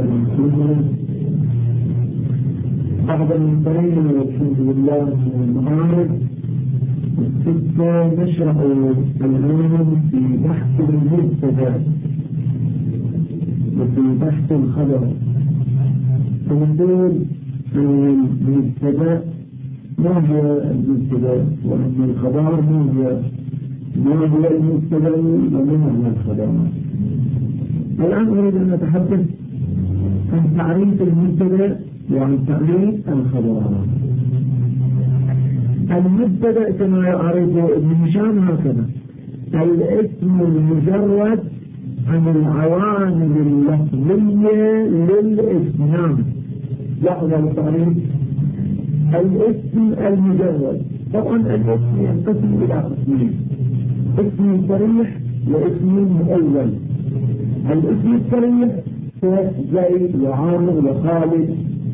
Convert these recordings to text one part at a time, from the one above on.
بعد المنطقين والحمد لله والمعارض الستة نشرح الآن في بحث المبتدأ وفي بحث الخبر. فنقول أن المبتدأ ما هو المبتدأ وأن الخبر ما هو المبتدأ وما هو الخبر. الآن أريد أن نتحدث عن تعريف المبتدأ وعن تعريف الخبر. المبتدأ كما يعرفه ابن هشام هكذا: الاسم المجرد عن العوامل اللفظية للاسم. نعم، لاحظ التعريف: الاسم المجرد. طبعا الاسم ينقسم إلى قسمين: اسم صريح واسم مؤول. الاسم الصريح زيد وعامر وخالد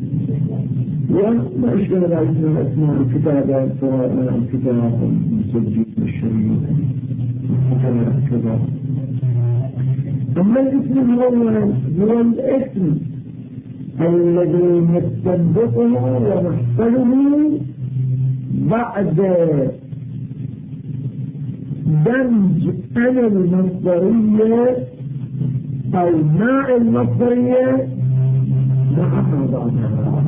وما أشبه ذلك من أسماء الكتابة، سواء الكتاب المسجل والشريك وكذا. أما الاسم الأول هو الاسم الذي نستنبطه ونحصله بعد دمج أنا المصدرية أو مع المصدرية مع بعضها.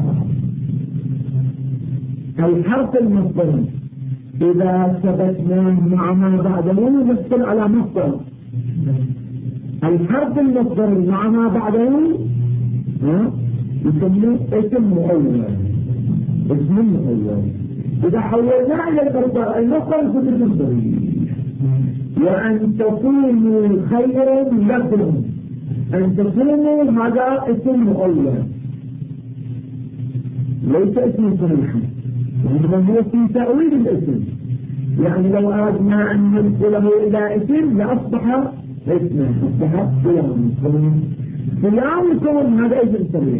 الحرف المصدري إذا ثبتناه مع ما بعده نحصل على مصدر. الحرف المصدري مع ما بعده يسمى اسم مؤول. اسم مؤول إذا حولناه إلى المصدر يكون اسم صريح. وأن تكونوا خيرا لكم، أن تكونوا هذا اسم مؤول ليس اسم صريح، وإنما هو في تأويل الاسم. يعني لو أردنا أن ننقله إلى اسم لأصبح اسما، أصبح فلان. فلان يكون هذا اسم صريح.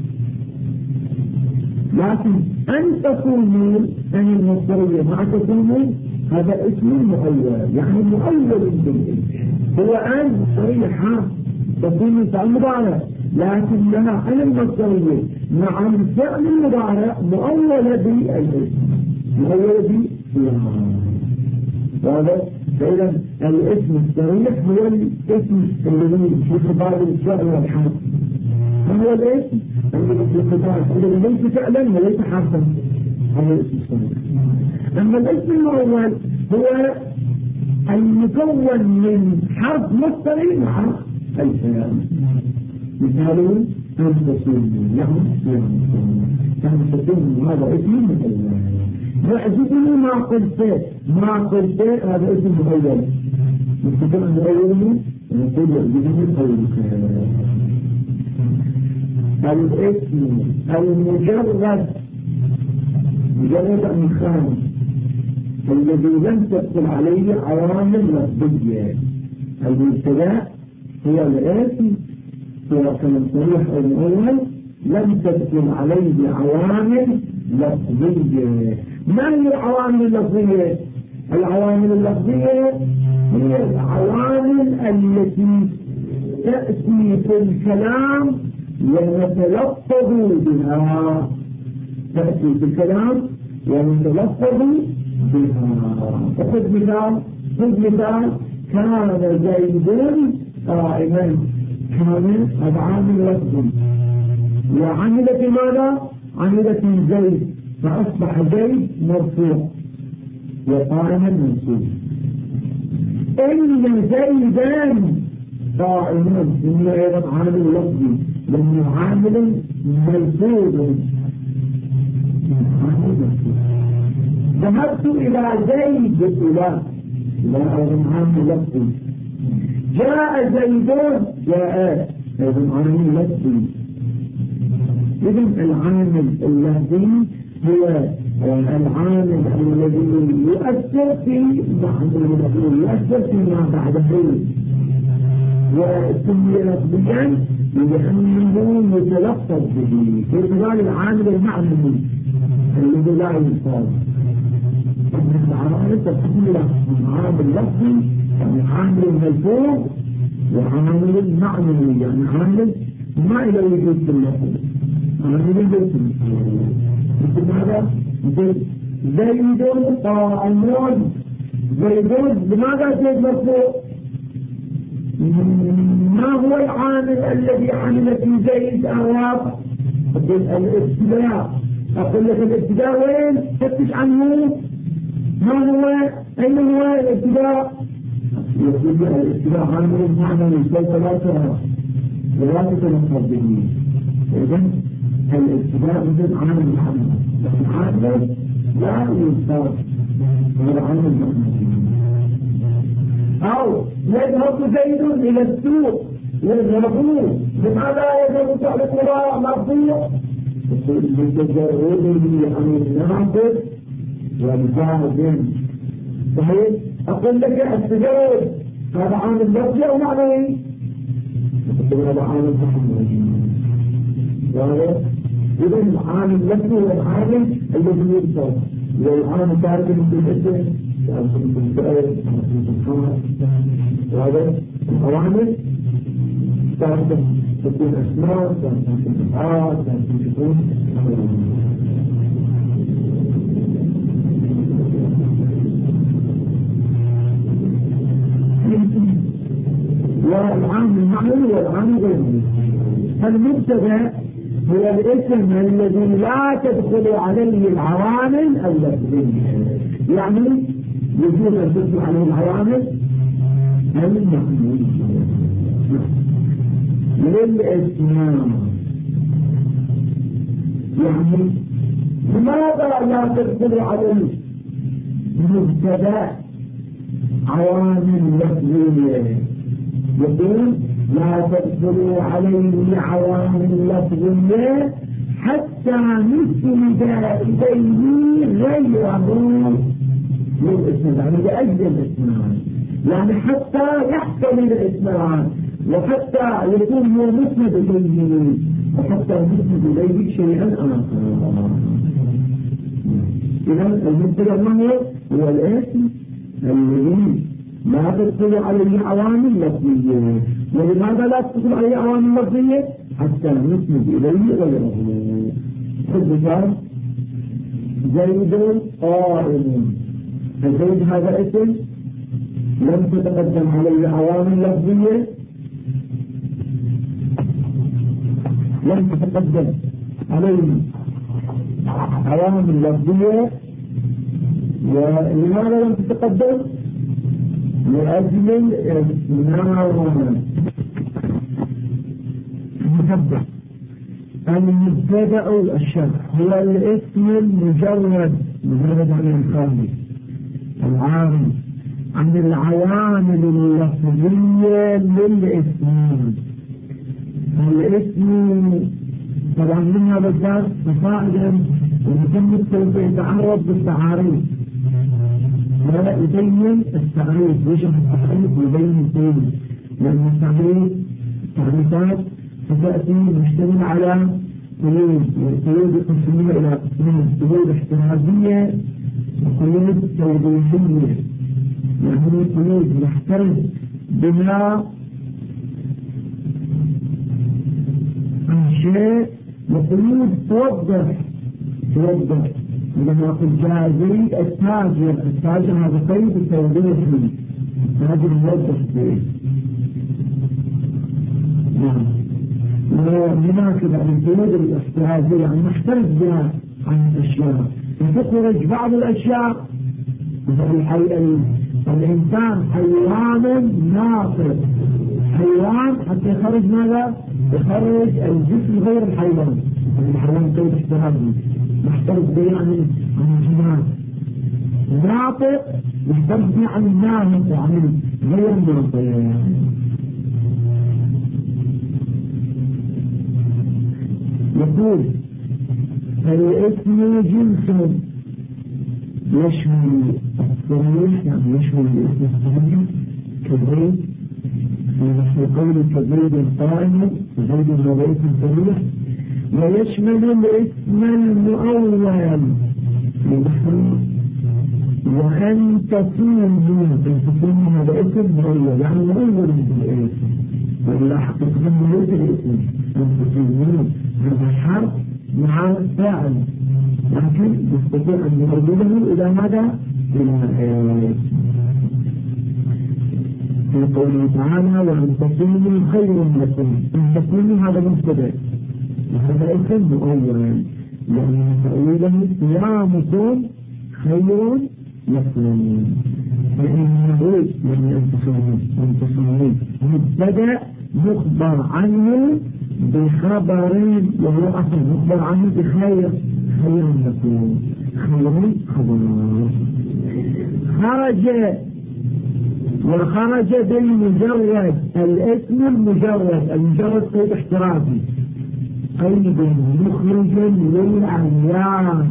لكن أن تكونوا أن المصدرية مع تكونوا هذا اسم مؤول، يعني مؤول بالاسم. هو أن صريحة تكون فعل مضارع لكن لها أن المصدرية مع الفعل المضارع مؤولة بالاسم، مؤولة بفلان. واضح؟ فإذا الاسم الصريح هو الاسم الذي في خطاب الفعل والحرف. هو الاسم الذي في خطاب الذي ليس فعلا وليس حرفا، هذا الاسم الصريح. أما الاسم المؤول هو المكون من حرف مصدري مع الفعل. مثاله أن تكون يعني تكون هذا اسم مؤول. يعجبني ما قلت هذا اسم مؤول. مستقر عن أوله نقول يعجبني قولك. الاسم المجرد مجرد عن خامس الذي لم تدخل عليه عوامل لفظية. المبتدأ هو الاسم سواء كان صريح أو مؤول لم تدخل عليه عوامل لفظية. ما هي العوامل اللفظية؟ العوامل اللفظية هي العوامل التي تأتي في الكلام ونتلفظ بها. تأتي في الكلام ونتلفظ بها. خذ مثال كان زيد قائما. كان هذا عامل لفظي وعملت ماذا؟ عملت زيد فأصبح زيد مرفوع وقائما منصوب. إن زيدا قائما إنه أيضا عامل لفظي لأنه عامل ملفوظ. ذهبت إلى زيد لا أيضا عامل لفظي. جاء زيدون جاء أيضا عامل لفظي. إذن العامل اللفظي هو العامل الذي يؤثر في ما بعده وسمي لفظيا لأنه يتلفظ به. في مثال العامل المعنوي الذي لا يصاب. العامل تقسم إلى عامل لفظي يعني عامل ملفوظ وعامل معنوي يعني عامل ما إلى وجود في اللفظ أنا وجود مثل ماذا؟ مثل زيد قائم زيدون لماذا زيد مرفوع؟ ما هو العامل الذي عمل في زيد أواقع؟ الابتداء. أقول لك الابتداء وين؟ فتش عنه. ما هو؟ أين هو الابتداء؟ يقول لك الابتداء عامل معنى لكي ثلاثة مصدقين. إذن الابتداء مثل عامل محمد لكن عامل لا يصاب هذا عامل محمد. أو يذهب زيد إلى السوق يذهبون لماذا يذهب صاحب القراء مرفوع؟ بتجرده عن الناقص والزاهد. صحيح؟ أقول لك التجرد هذا عامل لفظي أو معنوي؟ هذا عامل محمد. إذا العامل اللفظي هو العامل الذي يبصر والعامل تارك في الاسم وهذا العوامل تعرف تكون أسماء تكون أفعال تكون والعامل المعنوي والعامل غير المبتدأ هو الاسم الذي لا تدخل عليه العوامل اللفظية يعني يجوز أن تدخل عليه العوامل المعنوية للاسماء. يعني لماذا لا تدخل عليه مبتدأ عوامل لفظية؟ يقول لا تدخلوا عليه عوامل لفظية حتى نسند إليه غيره للاسم يعني لأجل الاسمان يعني حتى يحتمل الاسمان وحتى يكون هو مسند إليه وحتى مسند إليه شيئا آخر. إذن المبتدأ هو الاسم الذي لا تدخل عليه عوامل لفظية. ولماذا لا تدخل عليه عوامل لفظية؟ حتى نسند إليه غيره. مثال زيد قائم. فزيد هذا اسم لم تتقدم عليه عوامل لفظية لم تتقدم عليه عوامل لفظية. ولماذا لم تتقدم؟ لأجل المبتدأ. المبتدأ الشرط هو الاسم المجرد عن الخالق العام عن العوامل اللفظية للاسم. الاسم طبعا من هذا الدرس فصائدا ومتم يتعرض بالتعاريف ولا يبين التعريف وجه التعريف يبين فيه لأن التعريفات ستأتي مشتمل على قيود قسمية إلى قسمين قيود احترازية وقيود توضيحية. يعني قيود يحترز بما عن شيء وقيود توضح لما قل جاء زيد التاجر هذا قيد التوضيحي التاجر موضح فيه. وهناك القيود الاحترازية يعني نحترز بها عن الأشياء وتخرج بعض الأشياء الإنسان حيوان ناطق حيوان حتى يخرج ماذا؟ يخرج الجسم غير الحيوان. الحيوان قيد احترازي نحترز به عن الجنات. ناطق نحترز به عن الناطق وعن غير الناطق. يقول الاسم جنس يشمل الصريح يعني يشمل الاسم الصريح كزيد في قول كزيد قائم زيد وليس صريح ويشمل الاسم المؤول وأن تكون هذا اسم مؤول يعني مؤول بالاسم ولا حقيقة ليس الاسم المسلمين هذا حرف مع فاعل لكن يستطيع أن يردده إلى ماذا؟ إلى في قوله تعالى وأن تصوموا خير لكم أن تصوموا هذا مبتدأ وهذا اسم مؤول لأن تأويله صيامكم خير لكم فإنه يعني أن تصوموا مبتدأ مخبر عنه بخبر وهو أصل مخبر عنه بخير خير لكم خير خبر وخرج بالمجرد الاسم المجرد قيد احترازي قيد مخرج للأعيان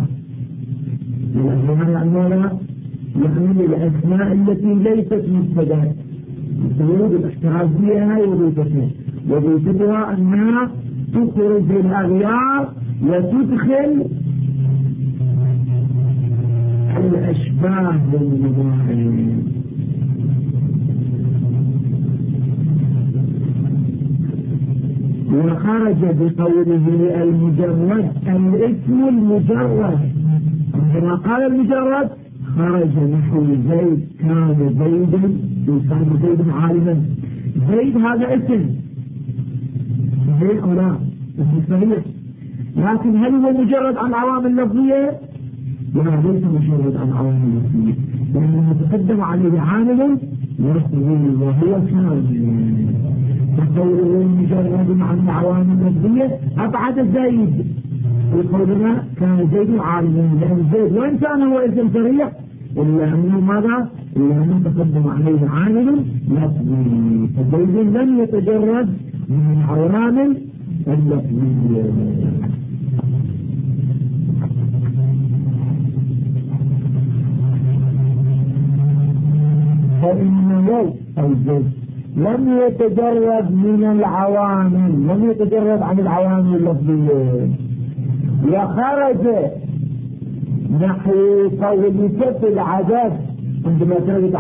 يعني الأسماء التي ليست مبتدأ السيود الاحترازية هاي وظيفتها أنها تخرج الأغيار وتدخل الأشباه بالمضارع وخرج بقوله المجرد الاسم المجرد عندما قال المجرد خرج نحو زيد كان زيد عالما زيد هذا اسم زيد أو لا اسم صحيح لكن هل هو مجرد عن عوامل لفظية؟ لا ليس مجرد عن عوامل لفظية لأنه تقدم عليه عامل لفظي وهو كان فقوله مجرد عن عوامل لفظية أبعد زيد وقولنا كان زيد عالما لأن زيد وإن كان هو اسم صريح إلا أنه ماذا؟ إلا أنه تقدم عليه عامل لفظي فزيد لم يتجرد من عوامل اللفظية فإنه الزيد لم يتجرد من العوامل لم يتجرد عن العوامل اللفظية وخرج نحو قولك في العدد عندما كانت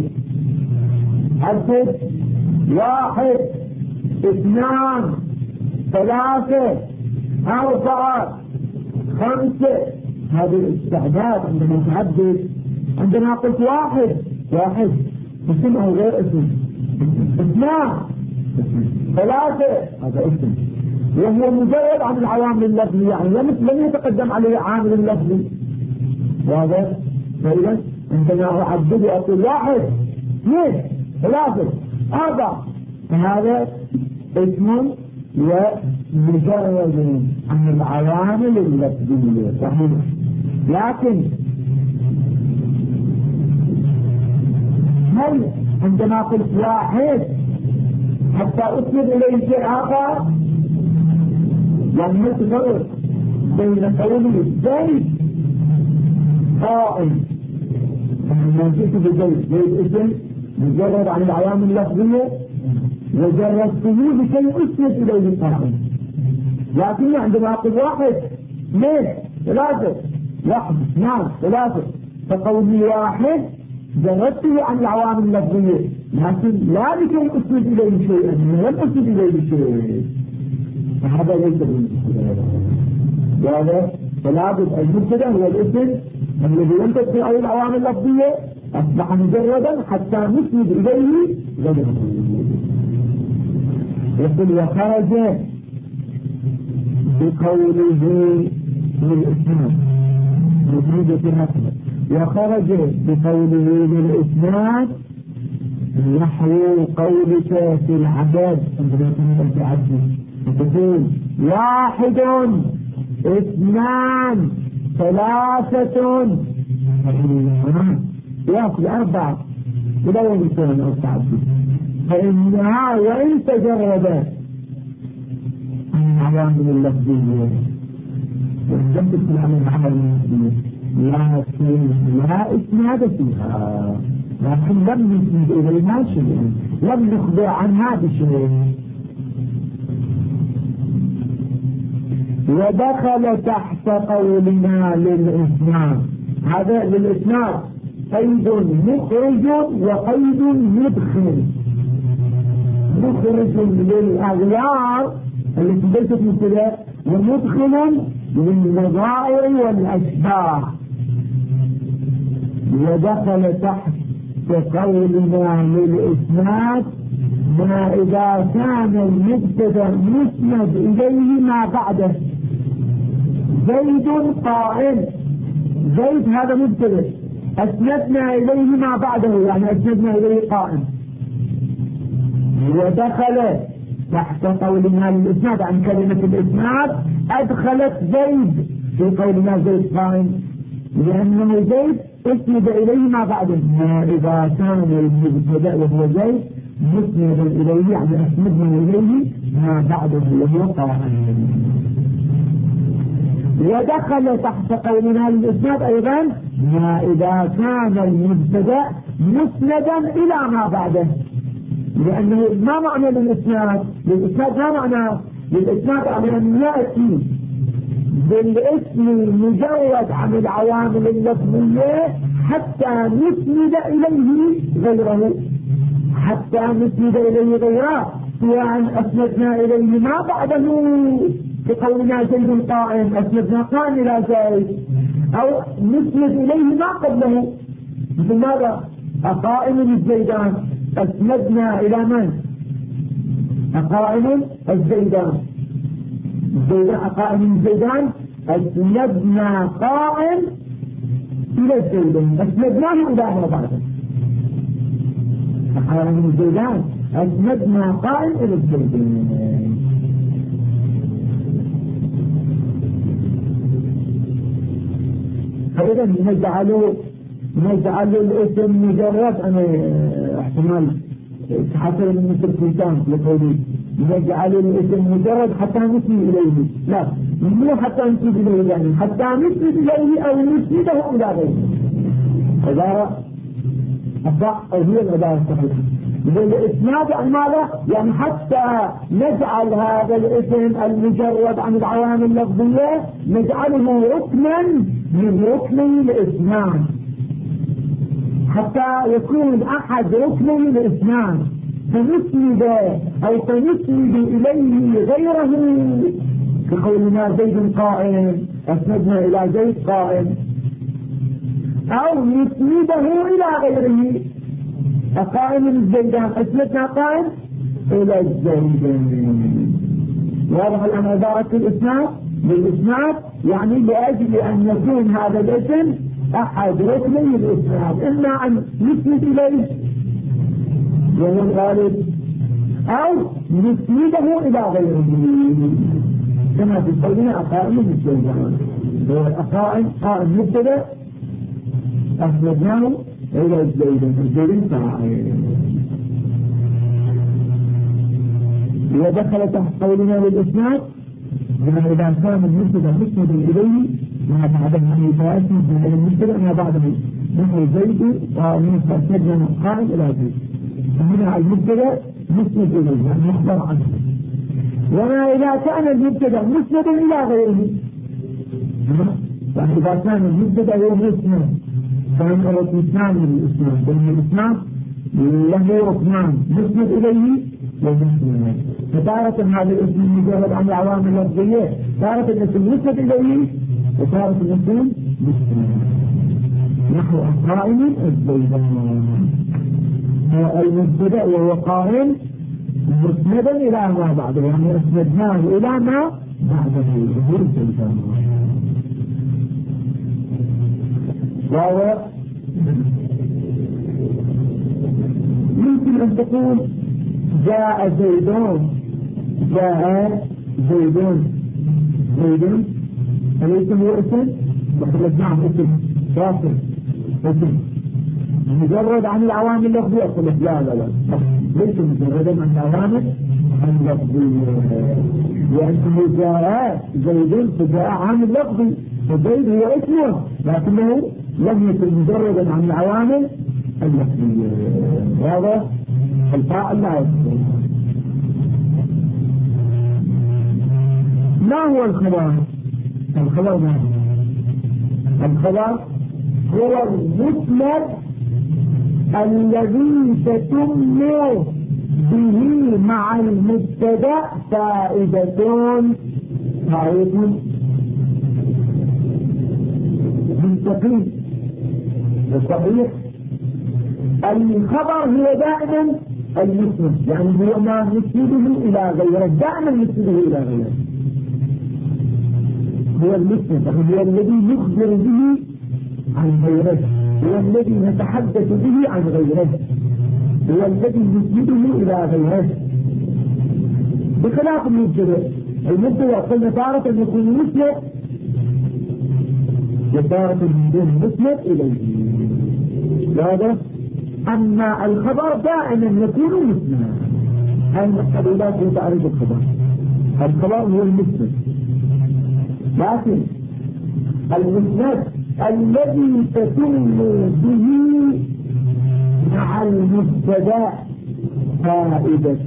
عدد 1 2 3 4 5 هذه الاستعداد عندما تعدد عندما قلت واحد اسمه غير اسم 2 3 هذا اسم وهو مجرد عن العوامل اللفظية يعني لم يتقدم عليه عامل اللفظي واضح؟ فإذا عندما أعدد أقول 1 2 3 4 فهذا اسم ومجرد عن العوامل اللفظية صحيح لكن هل عندما قلت 1 حتى أسند إليه شيء آخر يعني ما تفرق بين قوله زيد قائم لما جئت بزيد اسم مجرد عن العوامل اللفظية وجربته بشيء أسند إليه قائم لكن عندما أقول 1 2 3 1 2 3 فقولي 1 جردته عن العوامل اللفظية لكن لا بكي أسند إليه شيئا لم أسند إليه شيء فهذا ليس بالمبتدأ فلا بد المبتدأ هو الاسم الذي لم تدخل عليه العوامل اللفظية أصبح مجردا حتى نسند إليه غيره يقول وخرج بقوله للإسلام مفيدة النقل وخرج بقوله للإسلام نحو قولك في العدد عندما يكون في عدد تقول 1 2 3 يأخذ 4 إلى يوم يكون أو تعدد فإنها وإن تجربت عن العوامل اللفظية وإن تدخل عن العوامل اللفظية لا إسناد فيها لكن لم نسند إليها شيء لم نخبر عنها بشيء ودخل تحت قولنا للإسناد هذا للإسناد قيد مخرج وقيد مدخل مخرج للأغيار التي ليست مبتدأ ومدخل للنظائر والأشباه. ودخل تحت قولنا للإسناد ما إذا كان المبتدأ مسند إليه ما بعده. زيد قائم، زيد هذا مبتدأ أسندنا إليه ما بعده، يعني أسندنا إليه قائم. ودخل تحت قولنا للإسناد عن كلمة الإسناد أدخلت زيد في قولنا زيد قائم، لأنه زيد اسند إليه ما بعده. ما إذا كان المبتدأ وهو زيد مسند إليه يعني أسندنا إليه ما بعده وهو قائم. ودخل تحت قولنا للإسناد أيضا ما إذا كان المبتدأ مسندا إلى ما بعده، لأنه ما معنى للإسناد؟ للإسناد ما معنى للإسناد؟ أن يأتي بالاسم مجرد عن العوامل اللفظية حتى نسند إليه غيره، حتى نسند إليه غيره، سواء أسندنا إليه ما بعده بقولنا زيد قائم أسندنا قائم إلى زيد، أو نسند إليه ما قبله. مثل ماذا؟ أقائم الزيدان أسندنا إلى من؟ أقائم الزيدان، أقائم الزيدان أسندنا قائم إلى الزيدان، أسندناه إلى ما بعده. أقائم الزيدان أسندنا قائم إلى الزيدان. فإذا نجعل الاسم مجرد، أنا احتمال حصل من الكتاب لقولي نجعل الاسم مجرد حتى نسند إليه، لا مو حتى نسند إليه، يعني حتى نسند إليه أو نسنده إلى غيره. عبارة الضع أو هي العبارة الصحيحة. الإسناد عن ماذا؟ يعني حتى نجعل هذا الاسم المجرد عن العوامل اللفظية نجعله ركنا من ركني الإسناد، حتى يكون أحد ركني الإسناد، فنسند أو فنسند إليه غيره كقولنا زيد قائم أسندنا إلى زيد قائم، أو نسنده إلى غيره. أقائم الزيدان أسندنا قائم إلى الزيدان. واضح الآن عبارة الإسناد للإسناد، يعني لأجل أن يكون هذا الاسم أحد ركني الإسناد، إما أن نسند إليه وهو الغالب أو نسنده إلى غيره، كما في قولنا أقائم الزيدان. قائم مبتدأ أسندناه إلى الزيدان قائم. ودخل تحت قولنا للإسناد بما إذا كان المبتدأ مسند إليه ما بعده من يتأسند من المبتدأ ما بعده نحو زيد ومن فأسندنا قائم إلى زيد، فهنا المبتدأ مسند إليه يعني يخبر عنه. وما إذا كان المبتدأ مسند إلى غيره، فإذا كان المبتدأ هو مسند كان ركنان للإسناد، لأن الإسناد له ركنان مسند إليه ومسند. فتارة هذا الاسم مجرد عن العوامل اللفظية، تارة الاسم مسند إليه وتارة الاسم مسند. نحو قائم الزيدان، المبتدأ وهو قائم مسندا إلى ما بعده، يعني أسندناه إلى ما بعده وهو الزيدان. وهو يمكن أن تقول جاء زيدون، جاء زيدون، زيدون أليس هو اسم؟ وقال نعم اسم واصل، اسم مجرد عن العوامل اللفظية. قلت لا لا لا ليس مجردا عن العوامل اللفظية، لأنه جاء زيدون فجاء عامل لفظي، فزيد هو اسمه لكنه لم يكن مجردا عن العوامل اللفظية. هذا الفاعل لا يكون. ما هو الخبر؟ الخبر ما هو؟ الخبر هو المسند الذي تتم به مع المبتدأ فائدة منتقين. الصحيح الخبر هو دائما المسند، يعني هو ما نسنده إلى غيره، دائما نسنده إلى غيره، هو المسند، يعني هو الذي يخبر به عن غيره، هو الذي نتحدث به عن غيره، هو الذي يسنده إلى غيره، بخلاف المبتدأ. المبتدأ قلنا تارة أن يكون مسند وتارة من دون مسند إليه، هذا. أما الخبر دائما يكون مسندا. هذه المسألة لا تعرف الخبر هو المسند، لكن المسند الذي تتم به مع المبتدأ فائدة.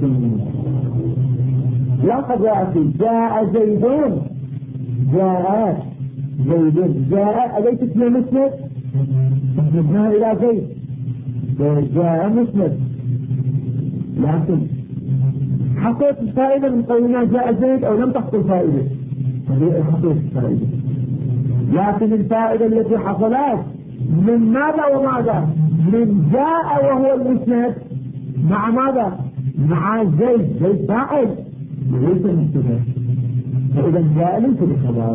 لقد جاء زيدون، جاء زيدون، جاء أليست هي مسند؟ مسندها إلى زيد، جاء مسند، لكن حصلت الفائدة من قولنا جاء زيد أو لم تحصل فائدة؟ حصلت الفائدة، لكن الفائدة التي حصلت من ماذا وماذا؟ من جاء وهو المسند مع ماذا؟ مع زيد، زيد فاعل ليس مبتدأ، فإذا جاء ليس بخبر،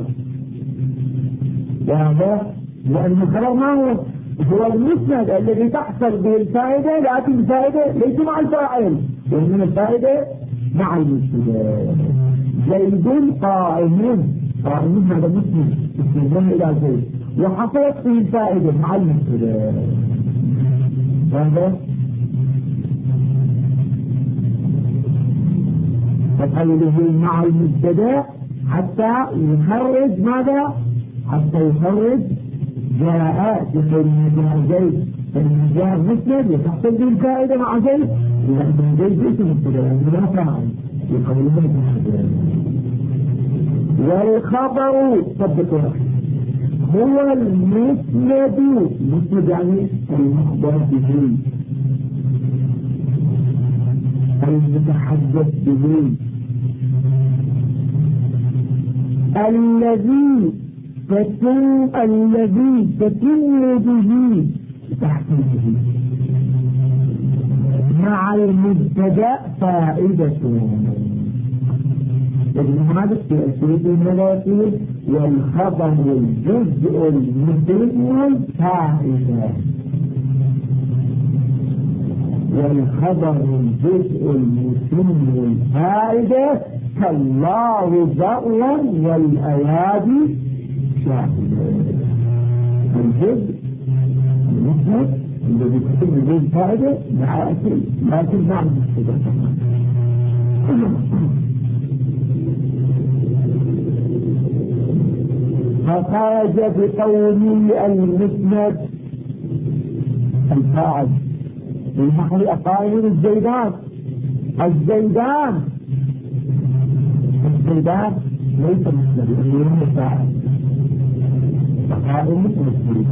وهذا لأن الخبر ما هو المسند الذي تحصل به الفائدة، لكن الفائدة ليس مع الفاعل، وإنما الفائدة مع المبتدأ. زيد قائم، قائم هذا مسند اسمه إلى زيد، وحصلت فيه الفائدة مع المبتدأ، هذا فقوله مع المبتدأ حتى يخرج ماذا؟ حتى يخرج جاء بقول جاء زيد، فإن جاء مسند يتحصل به الفائدة مع زيد، لأن زيد ليس مبتدأ لا فاعل بقول المبتدأ. والخبر صدق هو المسند، المسند يعني المخبر به، المتحدث به، الذي تتم به تحقيقه مع المبتدأ فائدة. ابن هذا في أسئلة الملاكين والخبر الجزء المتم فائدة، والخبر الجزء المتم الفائدة كالله ضرا والأيادي شاهدة. الجزء المتم الذي تتم به الفائدة مع أكل، لكن مع المبتدأ. فخرج بقوله المسند الفاعل لنحو أقائم الزيدان، الزيدان ليس مسند لأنه الفاعل، أقائم مسند.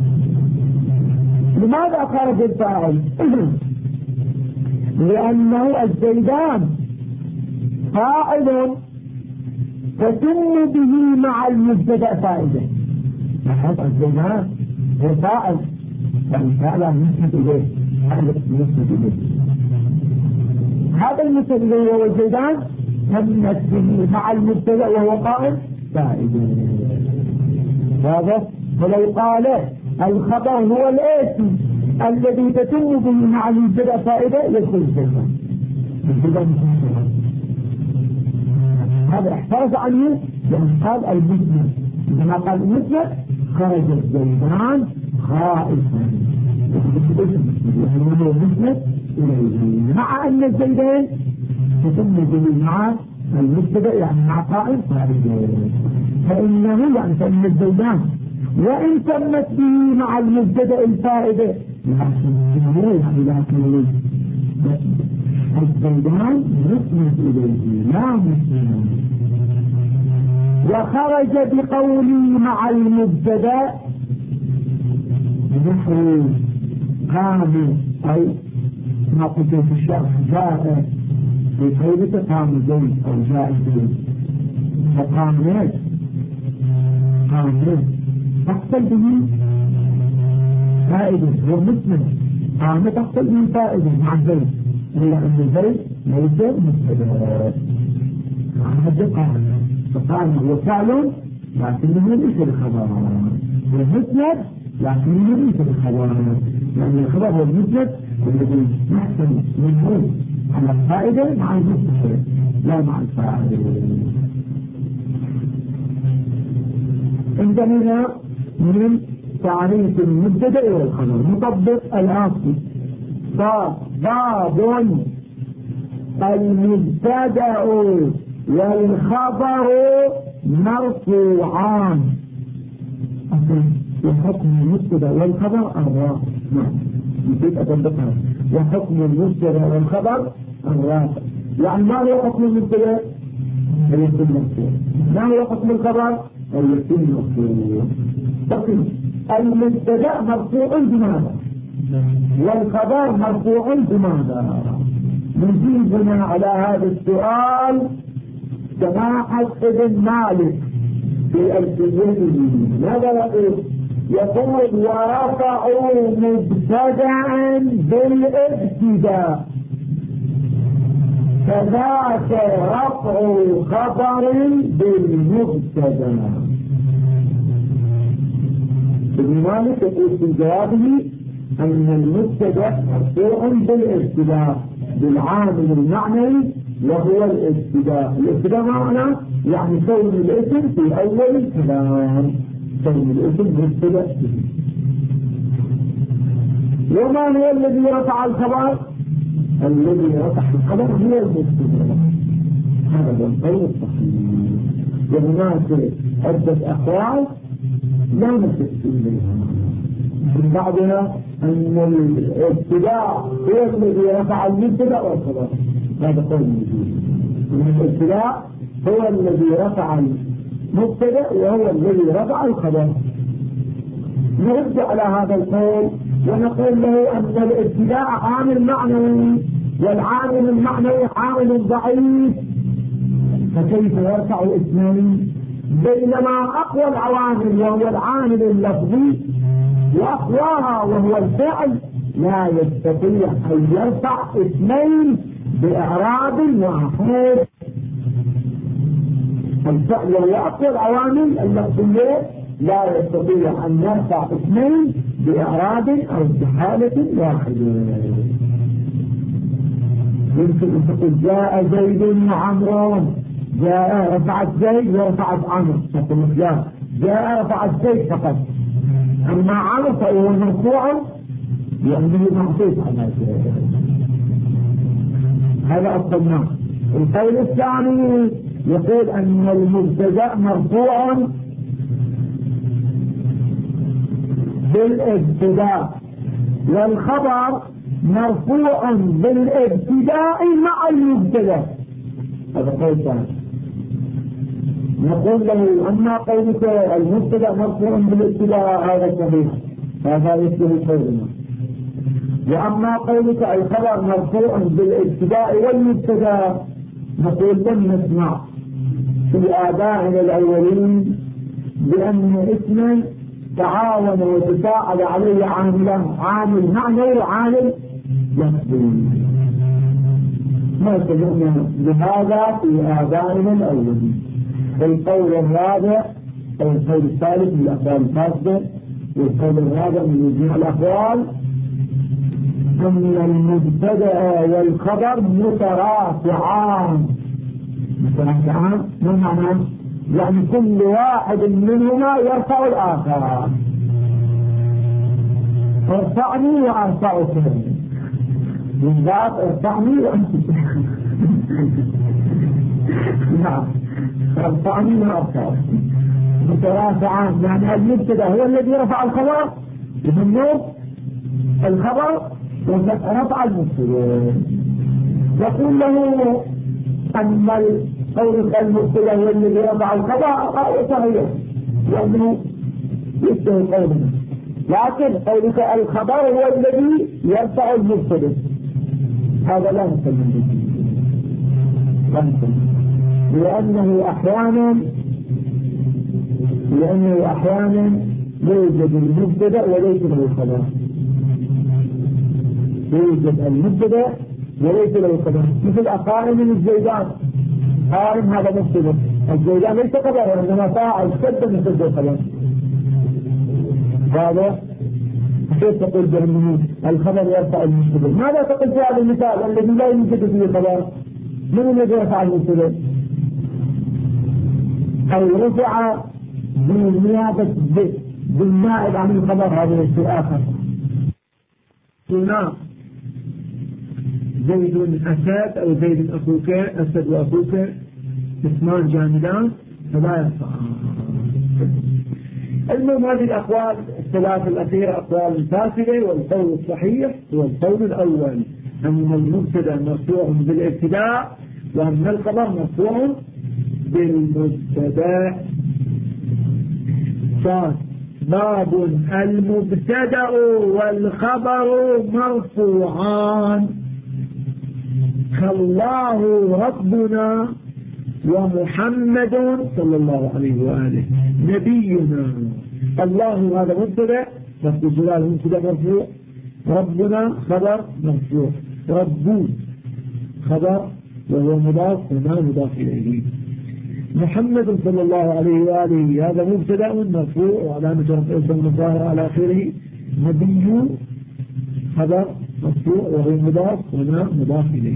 لماذا خرج الفاعل؟ لأنه الزيدان فاعل تتم به مع المبتدأ فائدة. لاحظ الزيدان هو فاعل، فالفاعل مسند إليه، هذا المسند اللي هو الزيدان تمت به مع المبتدأ وهو قائم فائدة. واضح؟ ولو قال الخبر هو الاسم الذي تتم به مع المبتدأ فائدة يدخل الزيدان. هذا احترز عنه لأن قال المسند، عندما قال المسند خرج الزيدان خائفا، يعني هو المسند إليه، مع أن الزيدان تتم به مع المبتدأ يعني مع قائم فائدة، فإنه يعني فإن الزيدان وإن تمت به مع المبتدأ الفائدة لكن الزيدان مسند إليه لا مسند. وخرج بقولي مع المبتدأ نحو قام أي ما قلت في الشرح جاء في قولك قام زيد أو جاء زيد فقام زيد قام زيد تحصل به فائدة هو مسلم قام تحصل به فائدة مع زيد إلا أن زيد ليس مستدر هذا قام فقام هو فعل لكنه ليس بخبر والمسند لكنه ليس بخبر لأن الخبر هو المسند الذي يحصل منه على الفائدة مع المسند لا مع الفائدة. عندنا من تعريف المبتدأ والخبر مطبق الآتي باب المبتدأ والخبر مرفوعان وحكم المبتدأ والخبر الرافع. نسيت أطبقها. وحكم المبتدأ والخبر الرافع يعني ما هو حكم المبتدأ؟ اليقين المرفوع. ما هو حكم الخبر؟ اليقين المرفوع. طيب المبتدأ مرفوع بماذا؟ والخبر مرفوع بماذا؟ نجيبنا على هذا السؤال سماحة ابن مالك في ألفيته. ماذا يقول؟ يقول ورفعوا مبتدأ بالابتداء كذاك رفع خبر بالمبتدأ. ابن مالك يقول في جوابه أن المبتدأ مرفوع بالابتداء بالعامل المعنوي وهو الابتداء. الابتداء معنى يعني كون الاسم في أول الكلام، كون الاسم مبتدأ به. وما هو الذي رفع الخبر؟ الذي رفع الخبر هو المبتدأ. هذا القول الصحيح. وهناك عدة أقوال لا نثق إليها. من بعضنا أن الابتداء هو الذي رفع المبتدأ والخبر. هذا قول موجود. الابتداء هو الذي رفع المبتدأ وهو الذي رفع الخبر. نرجع على هذا القول ونقول له أن الابتداء عامل معنوي والعامل المعنوي عامل ضعيف، فكيف يرفع اثنين؟ بينما أقوى العوامل وهو العامل اللفظي وأقواها وهو الفعل لا يستطيع أن يرفع اثنين بإعراب واحد. الفعل وهو أقوى العوامل اللفظية لا يستطيع أن يرفع اثنين بإعراب أو بحالة واحدة. يمكن أن تقول جاء زيد وعمر، جاء رفعت زيد ورفعت عمر، تقول جاء رفعت زيد فقط، أما عمر فهو مرفوع لأنه معطوف على زيد. هذا أصلنا. القول الثاني يقول أن المبتدأ مرفوع بالابتداء والخبر مرفوع بالابتداء مع المبتدأ. هذا قول ثاني. نقول له أما قولك المبتدأ مرفوع بالابتداء هذا صحيح، هذا يشبه قولنا. وأما قولك الخبر مرفوع بالابتداء والمبتدأ نقول لم نسمع في آبائنا الأولين بأن اسما تعاون وتساعد عليه عاملان، عامل معنوي وعامل لفظي. ما سمعنا بهذا في آبائنا الأولين. القول الرابع أو القول الثالث من الأقوال الفاسدة، والقول الرابع من جميع الأقوال أن المبتدأ والخبر مترافعان. مترافعان ما معنى؟ يعني كل واحد منهما يرفع الآخر. ارفعني وارفعك من ذات ارفعني وانت نعم ارفعني وارفعك مترافعان. يعني المبتدأ هو الذي رفع الخبر ومنه الخبر ورفع المبتدأ. يقول له أن قولك المبتدأ هو الذي رفع الخبر قول صحيح لأنه يشبه قولنا، لكن قولك الخبر هو الذي يرفع المبتدأ هذا لا نسلم به، لا نسلم، لأنه أحيانا يوجد المبتدأ وليس له خبر، يوجد المبتدأ وليس له خبر، مثل أقائم من الزيدان، قائم هذا مبتدأ، الزيدان ليس خبر، إنما فاعل سد من سد الخبر. هذا كيف تقول بأنه الخبر يرفع المبتدأ؟ ماذا تقول في هذا المثال الذي لا يوجد فيه خبر؟ من الذي يرفع المبتدأ؟ أو رفع بالنيابة بالنائب عن الخبر، هذا الشيء آخر. هنا زيد أسد أو زيد أخوك، أسد وأخوك اسمان جامدان فلا يرفع. المهم هذه الأقوال الثلاث الأخيرة أقوال فاسدة، والقول الصحيح هو القول الأول، أن المبتدأ مرفوع بالابتداء، وأن الخبر مرفوع بالمبتدأ. باب المبتدأ والخبر مرفوعان، كالله ربنا ومحمد صلى الله عليه وآله نبينا. الله هذا مبتدأ، لفظ الجلالة مبتدأ مرفوع، ربنا خبر مرفوع، ربو خبر وهو مضاف وما مضاف إليه. محمد صلى الله عليه وآله هذا مبتدأ مرفوع وعلامة رفعه الظاهر على آخره، نبي خبر مرفوع وهو مضاف وما مضاف إليه.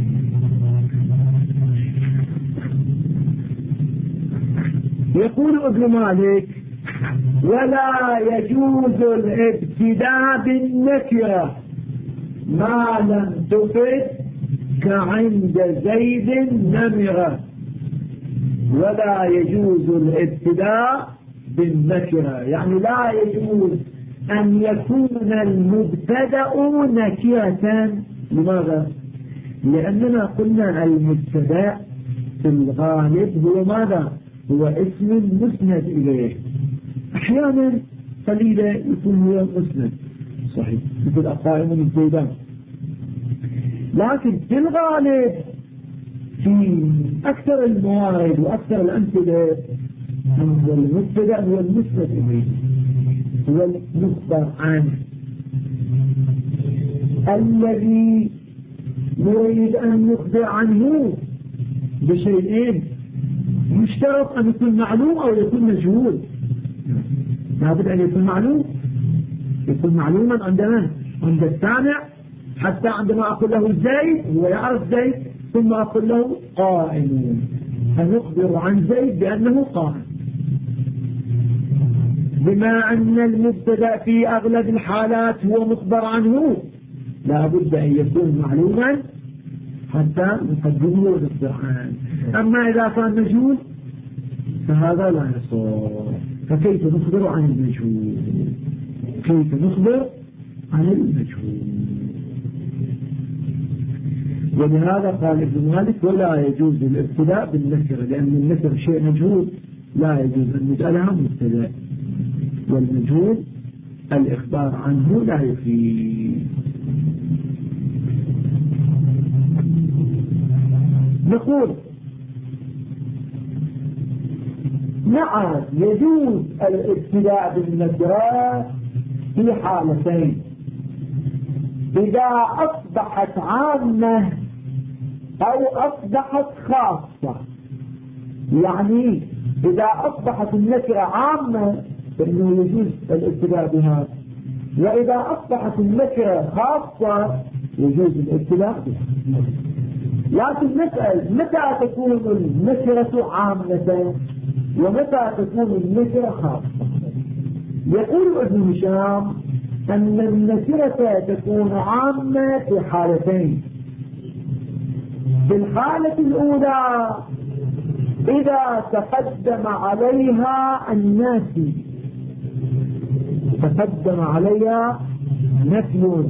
يقول ابن مالك: ولا يجوز الابتداء بالنكرة ما لم تفد كعند زيد نمرة. ولا يجوز الابتداء بالنكرة، يعني لا يجوز أن يكون المبتدأ نكرة. لماذا؟ لأننا قلنا المبتدأ في الغالب هو ماذا؟ هو اسم مسند إليه، أحيانا قليلا يكون هو مسند صحيح مثل أقائم من الزيدان، لكن في الغالب في أكثر الموارد وأكثر الأمثلة أن المبتدأ هو المسند إليه، هو المخبر عنه الذي يريد أن يخبر عنه بشيئين، يشترط أن يكون معلوم أو يكون مجهول. لابد أن يكون معلوم، يكون معلوما عند من؟ عند السامع، حتى عندما أقول له زيد هو يعرف زيد، ثم أقول له قائم فنخبر عن زيد بأنه قائم. بما أن المبتدأ في أغلب الحالات هو مخبر عنه، لابد أن يكون معلوما حتى نقدمه ونخبر عنه. أما إذا كان مجهول فهذا لا يصح. فكيف نخبر عن المجهول؟ كيف نخبر عن المجهول؟ ولهذا قال ابن مالك: ولا يجوز الابتداء بالنكرة، لأن النكرة شيء مجهول لا يجوز أن نجعلها مبتدأ، والمجهول الإخبار عنه لا يفيد. نقول: نعم يجوز الابتداء بالنكرة في حالتين: إذا أصبحت عامة أو أصبحت خاصة. يعني إذا أصبحت النكرة عامة فإنه يجوز الابتداء بها، وإذا أصبحت النكرة خاصة يجوز الابتداء بها. لكن نسأل: متى تكون النكرة عامة ومتى تكون النكرة خاصة؟ يقول ابن هشام أن النكرة تكون عامة في حالتين: في الحالة الأولى إذا تقدم عليها النافي، تقدم عليها نفي،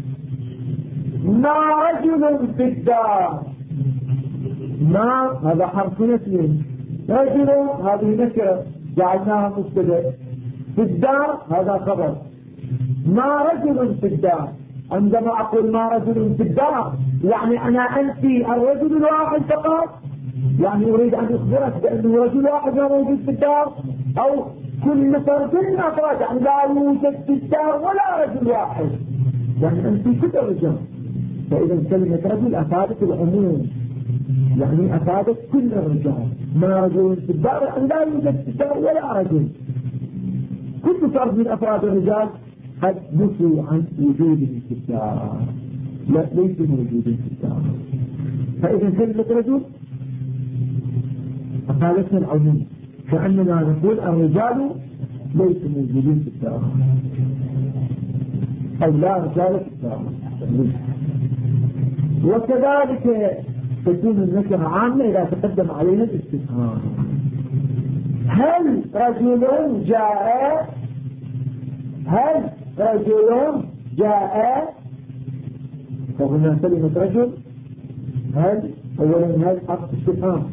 ما رجل في الدار، ما هذا حرف نفي، رجل هذه نكرة جعلناها مبتدأ، في الدار هذا خبر، ما رجل في الدار عندما أقول ما رجل في الدار يعني أنا أنفي الرجل الواحد فقط، يعني أريد أن أخبرك بأنه رجل واحد لا موجود في الدار، أو كل فرد من أفراد يعني لا يوجد في الدار ولا رجل واحد، يعني أنفي كل الرجال. فإذا كلمة رجل أفادت العموم، يعني أفادت كل الرجال. ما رجل في الدار يعني لا يوجد في الدار ولا رجل، كل فرد من أفراد الرجال قد نفوا عن وجوده في الدار، لا ليسوا موجودين في الدار. فإذا كلمة رجل أفادتنا العموم، كأننا نقول الرجال ليسوا موجودين في الدار أو لا رجال في الدار. وكذلك تكون النكرة عامة إذا تقدم عليها الاستفهام. هل رجل جاء؟ هل رجل جاء؟ فهنا كلمة رجل هل أولا هل حرف استفهام،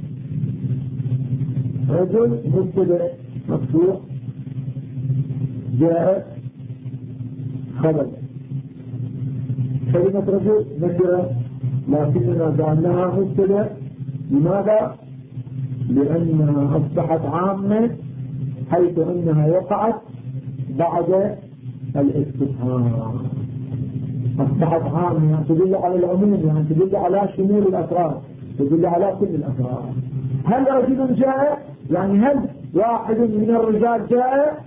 رجل مبتدأ مفتوح، جاء خبر. كلمة رجل نكرة لكننا جعلناها مبتدأ. لماذا؟ لأنها أصبحت عامة حيث أنها وقعت بعد الاستفهام. أصبحت عامة يعني تدل على العموم، يعني تدل على شمول الأفراد، تدل على كل الأفراد. هل رجل جاء؟ يعني هل واحد من الرجال جاء؟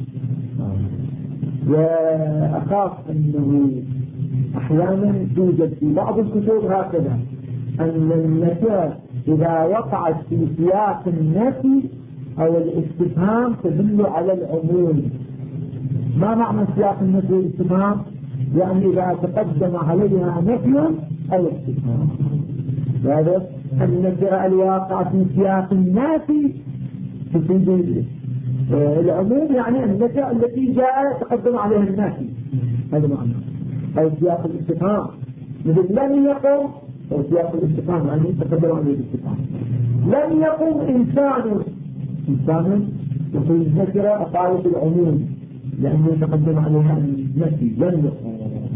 وأخاف أنه أحيانا توجد في بعض الكتب هكذا أن النكرة إذا وقعت في سياق النفي أو الاستفهام تدل على العموم. ما معنى سياق النفي والاستفهام؟ يعني إذا تقدم عليها نفي أو استفهام. هذا النكرة الواقعة في سياق النفي تفيد العموم، يعني النكرة التي جاء تقدم عليها النفي، هذا معنى. أو سياق الاستفهام مثل لم يقم، أو سياق الاستفهام يعني تقدم عليه الاستفهام. لم يقم إنسان، إنسان يقول النكرة أقالت العموم لأنه تقدم عليها النفي لم يقم.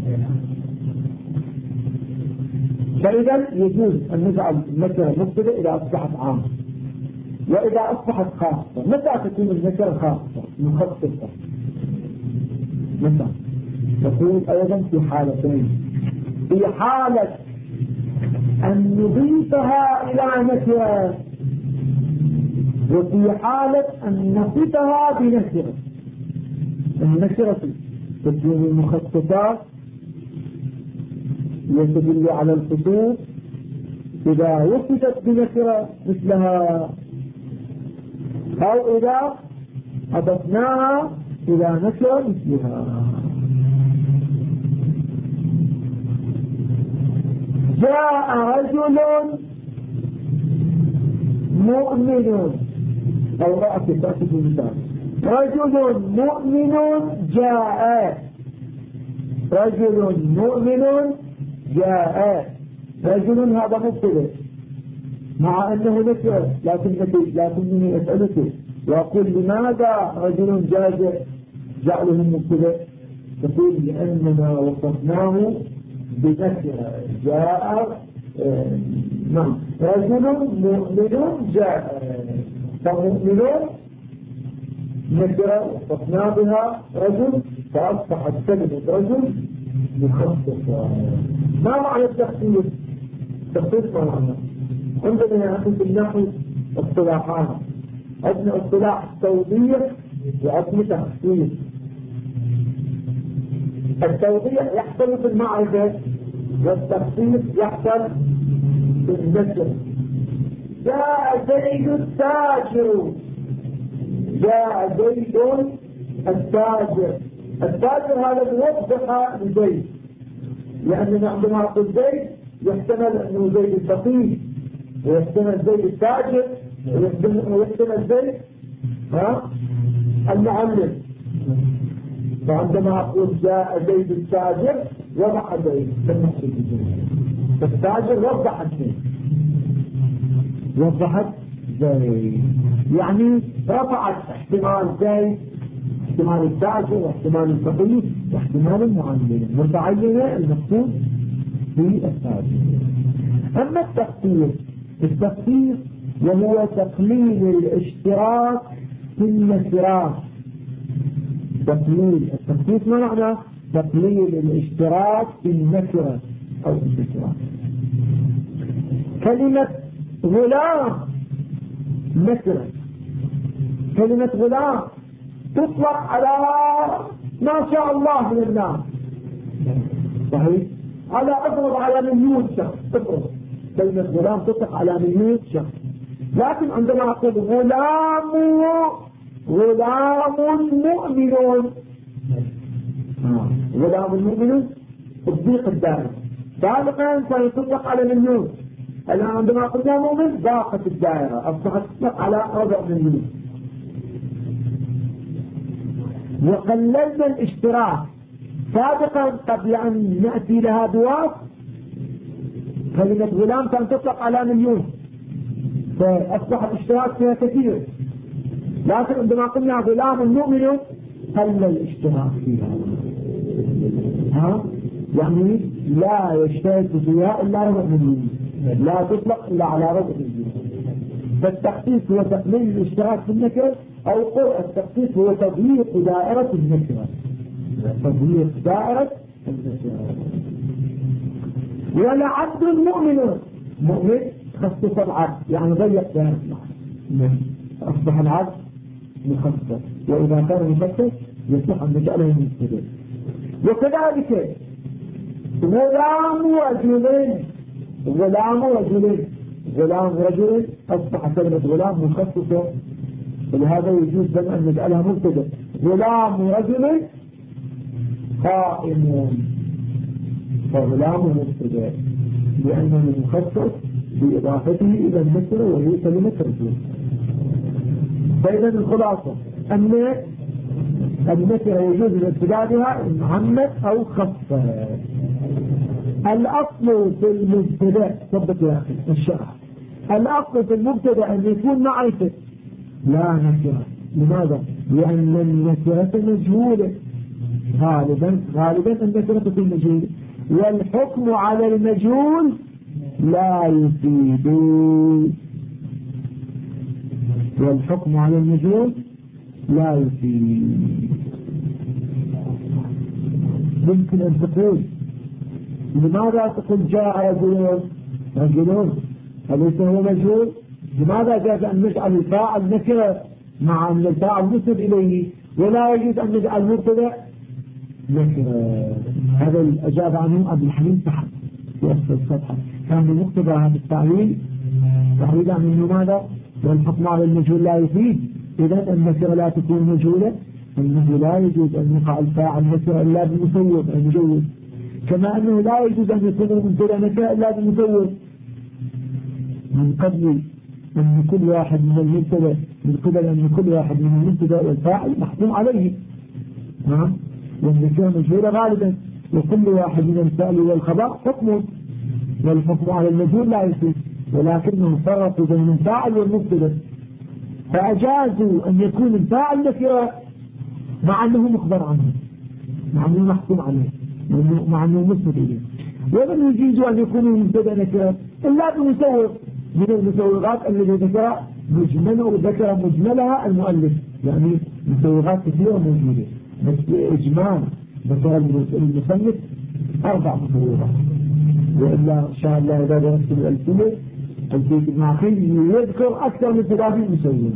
فإذا يجوز أن نجعل النكرة مبتدأ إذا أصبحت عامة، وإذا أصبحت خاصة. متى تكون النكرة خاصة مخصصة؟ متى؟ تكون أيضا في حالتين: في حالة أن نضيفها إلى نكرة، وفي حالة أن نصفها بنكرة. النكرة تكون المخصصات يتدل على الخصوص إذا وصفت بنكرة مثلها، أو إذا أضفناها إلى نكرة مثلها. جاء رجل مؤمن، أو رأت تأتي في المثال رجل مؤمن جاء، رجل مؤمن جاء. رجل هذا مبتدأ مع أنه نكرة، لكنني أسألك وأقول لماذا رجل جعله مبتدأ؟ تقول لأننا وصفناه بنكرة جاء. نعم، رجل مؤمن جاء، فمؤمن نكرة وصفنا بها رجل فأصبحت كلمة رجل مخصصة. ما معنى التخصيص؟ التخصيص ما معنى؟ عندنا يا أخي في النحو اصطلاحان: عندنا اصطلاح التوضيح وعندنا تخصيص. التوضيح يحصل في المعرفة، والتخصيص يحصل في النكرة. جاء زيد التاجر، جاء زيد التاجر. التاجر هذا موضح لزيد، لأننا عندما نقول زيد يحتمل أنه زيد الفقيه، ويحتمل زيد التاجر، ويحتمل زيد المعلم. فعندما أقول جاء زيد التاجر وضح زيد، التاجر وضحت زيد، وضحت زيد يعني رفعت احتمال زيد احتمال التاجر واحتمال الفقير واحتمال المعلم متعينة المقصود في التاجر. أما التخصيص وهو تقليل الاشتراك في النكرات. التخصيص ما معنى؟ تقليل الاشتراك في النكرة أو في النكرات. كلمة غلام نكرة، كلمة غلام تطلق على ما شاء الله من الناس، صحيح؟ أضرب على مليون شخص، تطلق كلمة غلام تطلق على مليون شخص. لكن عندما أقول غلام مؤمن، غلام مؤمن تضيق الدائرة. سابقا كانت تطلق على مليون، الآن عندما قلنا مؤمن ضاقت الدائرة، أصبحت تطلق على ربع مليون. وقللنا الاشتراك. سابقا قبل أن نأتي لها بواس كلمة غلام كانت تطلق على مليون، فأصبح الاشتراك فيها كثير. لكن عندما قلنا غلام مؤمن قل الاشتراك فيها، يعني لا يشترك فيها إلا ربع مليون، لا تطلق إلا على ربع مليون. فالتخصيص هو تقليل الاشتراك في النكرة، أو التخصيص هو تضييق دائرة النكرة، تضييق دائرة النكرة. ولا عبد مؤمن خصص العبد، يعني ضيق دائرة العبد، أصبح العبد مخصص، وإذا كان مخصص يصح أن نجعله مبتدأ. وكذلك غلام رجل أصبح كلمة غلام مخصصة، ولهذا يجوز أن نجعلها مبتدأ. غلام رجل قائم، فغلام مبتدأ لأنه مخصص بإضافته إلى النكرة وهي كلمة رجل. فإذا الخلاصة أن النكرة يجوز الابتداء بها محمد أو خصة. الأصل في المبتدأ ثبت يا أخي الشرع، الأصل في المبتدأ أن يكون معرفة لا نكرة. لماذا؟ لأن النكرة مجهولة، غالبا النكرة تكون مجهولة، والحكم على المجهول لا يفيد، والحكم على المجهول لا يفيد. ممكن أن تقول لماذا تقول جاء رجلون أليس هو مجهول؟ لماذا جاء أن نجعل الفاعل نكرة مع أن الفاعل نسب إليه، ولا يجوز أن نجعل مبتدأ نكرة؟ هذا الأجاب عنه أبو الحليم فحل في أسفل الصفحة. كان بمقتضى هذا التعويل عن أنه ماذا؟ والحكم على المجهول لا يفيد. إذا النكرة لا تكون مجهولة، أنه لا يجوز أن يقع الفاعل نكرة إلا بمسوغ أو مجوز، كما أنه لا يجوز أن يكون المبتدأ نكرة إلا بمسوغ. من قبل أن كل واحد من المبتدأ، من قبل أن كل واحد من المبتدأ والفاعل محكوم عليه، والنكرة مجهولة غالبا، وكل واحد من الفعل والخبر حكمه، والحكم على المجهول لا يفيد، ولكنهم فرقوا بين الفاعل والمبتدأ، فأجازوا أن يكون الفاعل نكرة مع أنه مخبر عنه، مع أنه محكوم عليه، مع أنه مسند إليه. ولم يجيزوا أن يكونوا المبتدأ نكرة إلا بمسوغ من المسوغات التي ذكر مجملها المؤلف، يعني مسوغات كثيرة موجودة، بس إجمال ذكر المصنف 4 مسوغات. وإلا إن شاء الله إذا درست الألفية ابن عقيل يذكر أكثر من 30 مسوغ.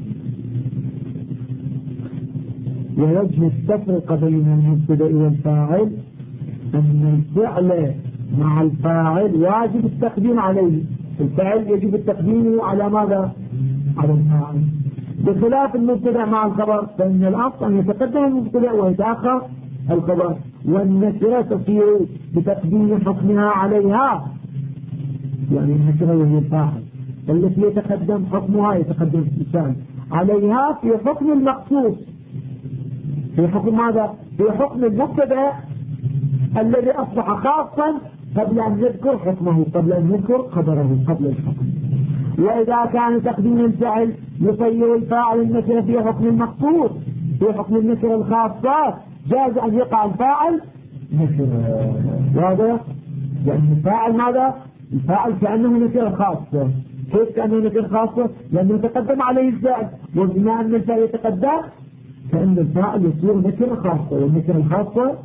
ووجه التفرقة بين المبتدأ والفاعل أن الفعل مع الفاعل واجب التقديم عليه، الفاعل يجب التقديم على ماذا؟ على الفاعل، بخلاف المبتدأ مع الخبر، فإن الأصل أن يتقدم المبتدأ ويتأخر الخبر، والنكرة تصير بتقديم حكمها عليها، يعني النكرة وهي الفاعل التي يتقدم حكمها، يتقدم الفاعل عليها في حكم المخصوص، في حكم ماذا؟ في حكم المبتدأ الذي أصبح خاصا قبل أن يذكر حكمه، قبل أن يذكر خبره قبل الحكم. وإذا كان تقديم الفعل يصير الفاعل النكرة في حكم المقصود، في حكم النكرة الخاصة جاز أن يقع الفاعل نكرة. واضح؟ لأن الفاعل ماذا؟ الفاعل كأنه نكرة خاصة. كيف كأنه نكرة خاصة؟ لأنه يتقدم عليه الفعل، وبما أن الفعل يتقدم فإن الفاعل يصير نكرة خاصة، والنكرة الخاصة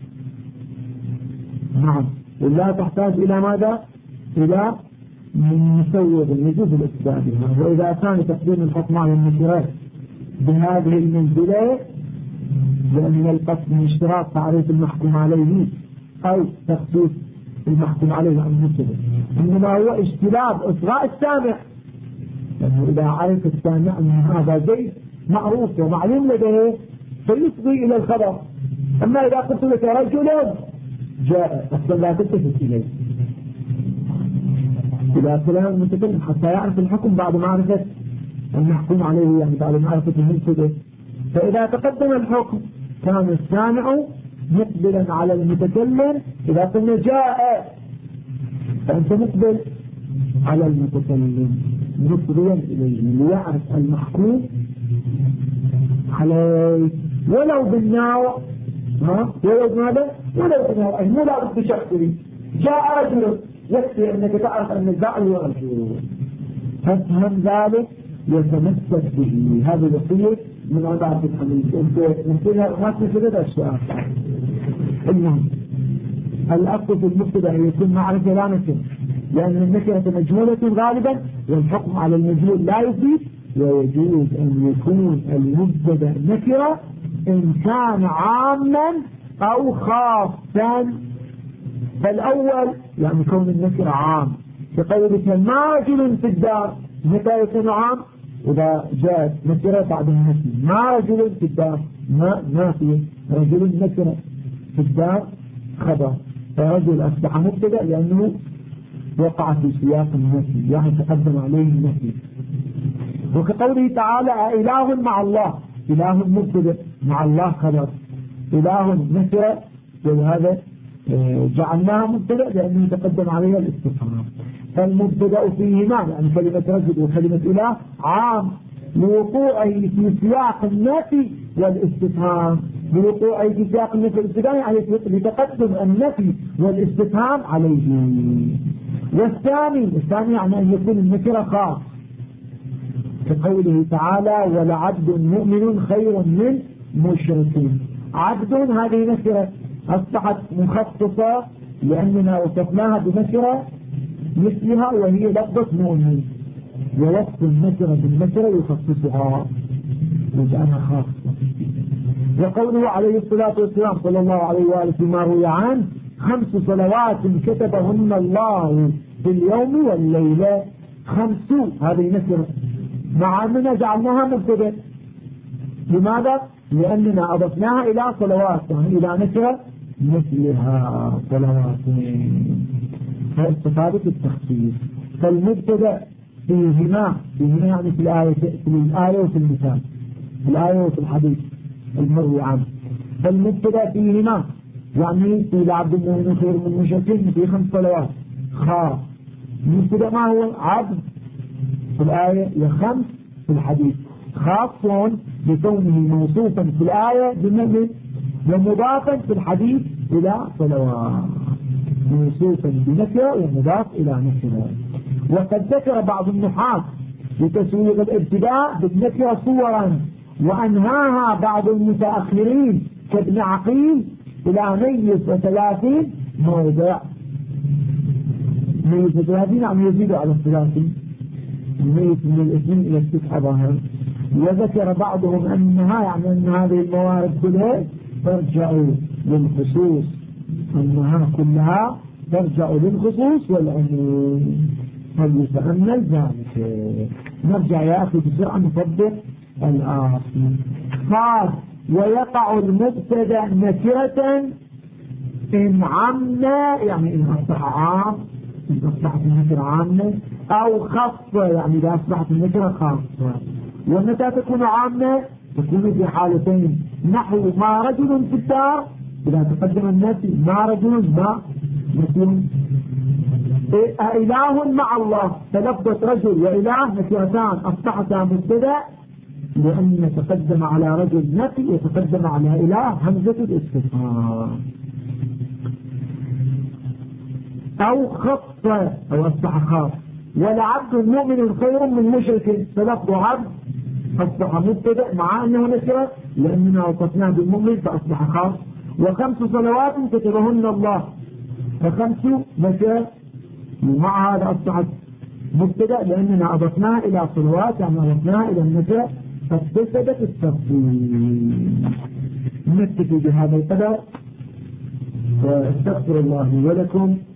نعم ولا تحتاج إلى ماذا؟ إلى مسوغ يجوز الإثبات بها. وإذا كان تقديم الحكم على النكرات بهذه المنزلة، لأن القصد من اشتراط تعريف المحكوم عليه أو تخصيص المحكوم عليه عن النكرة، إنما هو اجتلاب إصغاء السامع. لأنه إذا عرف السامع أن هذا زيد معروف ومعلوم لديه فيصغي إلى الخبر. أما إذا قلت لك رجل جاء أصلا لا تلتفت إليه إلى كلام المتكلم حتى يعرف الحكم بعد معرفة المحكوم عليه، يعني بعد معرفة المنتبه. فإذا تقدم الحكم كان السامع مقبلا على المتكلم. إذا قلنا جاء فأنت مقبل على المتكلم مصريا إليه ليعرف المحكوم عليه ولو بالناو. ولو بماذا؟ ولو بالناو، مو لا بشخصي. جاء رجل يكفي أنك تعرف أن الباء هو رجل، فافهم ذلك يتمسك به. هذا الوصية من عبارة الحديث. انت نقولها ما تنسى هذا السؤال. المهم الأصل في المبتدأ يكون معرفة لا نكرة، لأن النكرة مجهولة غالبا والحكم على المجهول لا يفيد. ويجوز أن يكون المبتدأ نكرة إن كان عاما أو خاصا. فالأول يعني كون النكرة عام، كقولك ما رجل في الدار، متى يكون عام؟ إذا جاءت نكرة بعد النفي. ما رجل في الدار ما في رجل نكرة في الدار خبر، فرجل أصبح مبتدأ لأنه وقع في سياق النفي، يعني تقدم عليه النفي. وكقوله تعالى إله مع الله، إله مبتدأ مع الله خبر، إله نكرة، وهذا جعلناها مبتدأ لأنه يتقدم عليها الاستفهام. فالمبتدأ فيهما يعني كلمة رجل وكلمة إله عام لوقوعه في سياق النفي والاستفهام. لوقوعه في سياق النفي والاستفهام يعني لتقدم النفي والاستفهام عليه. والثاني يعني أن يكون النكرة خاص، كقوله تعالى ولعبد مؤمن خير من مشرك. عبد هذه نكرة أصبحت مخصصة لأننا وصفناها بنكرة مثلها وهي لفظة مؤمن، ووصف النكرة بالنكرة يخصصها وجعلها خاصة. وقوله عليه الصلاة والسلام صلى الله عليه وآله فيما روي عنه 5 صلوات كتبهن الله في اليوم والليلة. 5 هذه نكرة مع أننا جعلناها مبتدأ. لماذا؟ لأننا أضفناها إلى صلوات، يعني إلى نكرة مثلها صلوات، فاستفادة التخصيص. فالمبتدأ فيهما يعني في الآية وفي المثال، في الآية وفي الحديث المروي عنه. فالمبتدأ فيهما يعني في لعبد المؤمن خير من مشرك في 5 صلوات خاص. المبتدأ ما هو؟ عبد في الآية و5 في الحديث، خاص بكونه موصوفا في الآية بالنبي ومضافا في الحديث إلى صلوات، موصوفا بنكرة ومضاف إلى نكرة. وقد ذكر بعض النحاة لتسويغ الابتداء بالنكرة صورا، وأنهاها بعض المتأخرين كابن عقيل إلى 130 موضع. 130 عم يزيد على 30، 100 من الاثنين إلى 9 ظاهر. وذكر بعضهم أنها يعني أن هذه الموارد كلها ترجع للخصوص، أنها كلها ترجع للخصوص والعموم، فليتأمل ذلك. نرجع يا أخي بسرعة نطبق الآخر. قال ويقع المبتدأ نكرة إن عمنا، يعني إن أصبح عام، إن أصبحت النكرة عامة، أو خاصة يعني إذا أصبحت النكرة خاصة. ومتى تكون عامة؟ تكون في حالتين، نحو ما رجل في الدار إذا تقدم النفي، ما رجل ما نفي. إله مع الله، تلفظ رجل وإله نكرتان أصبحتا مبتدأ لأن تقدم على رجل نفي وتقدم على إله همزة الاستفهام. أو خط أو أصبح خاص. ولعبد مؤمن خير من مشرك. فلفظ عبد أصبح مبتدأ مع أنه نكرة لأننا وصفناه بالمؤمن فأصبح خاص. وخمس صلوات كتبهن الله فخمس مشى مع هذا أصبحت مبتدأ لأننا أضفناها إلى صلوات يعني أضفناها إلى النشأ فاكتسبت التفصيل. نكتفي بهذا القدر واستغفر الله ولكم.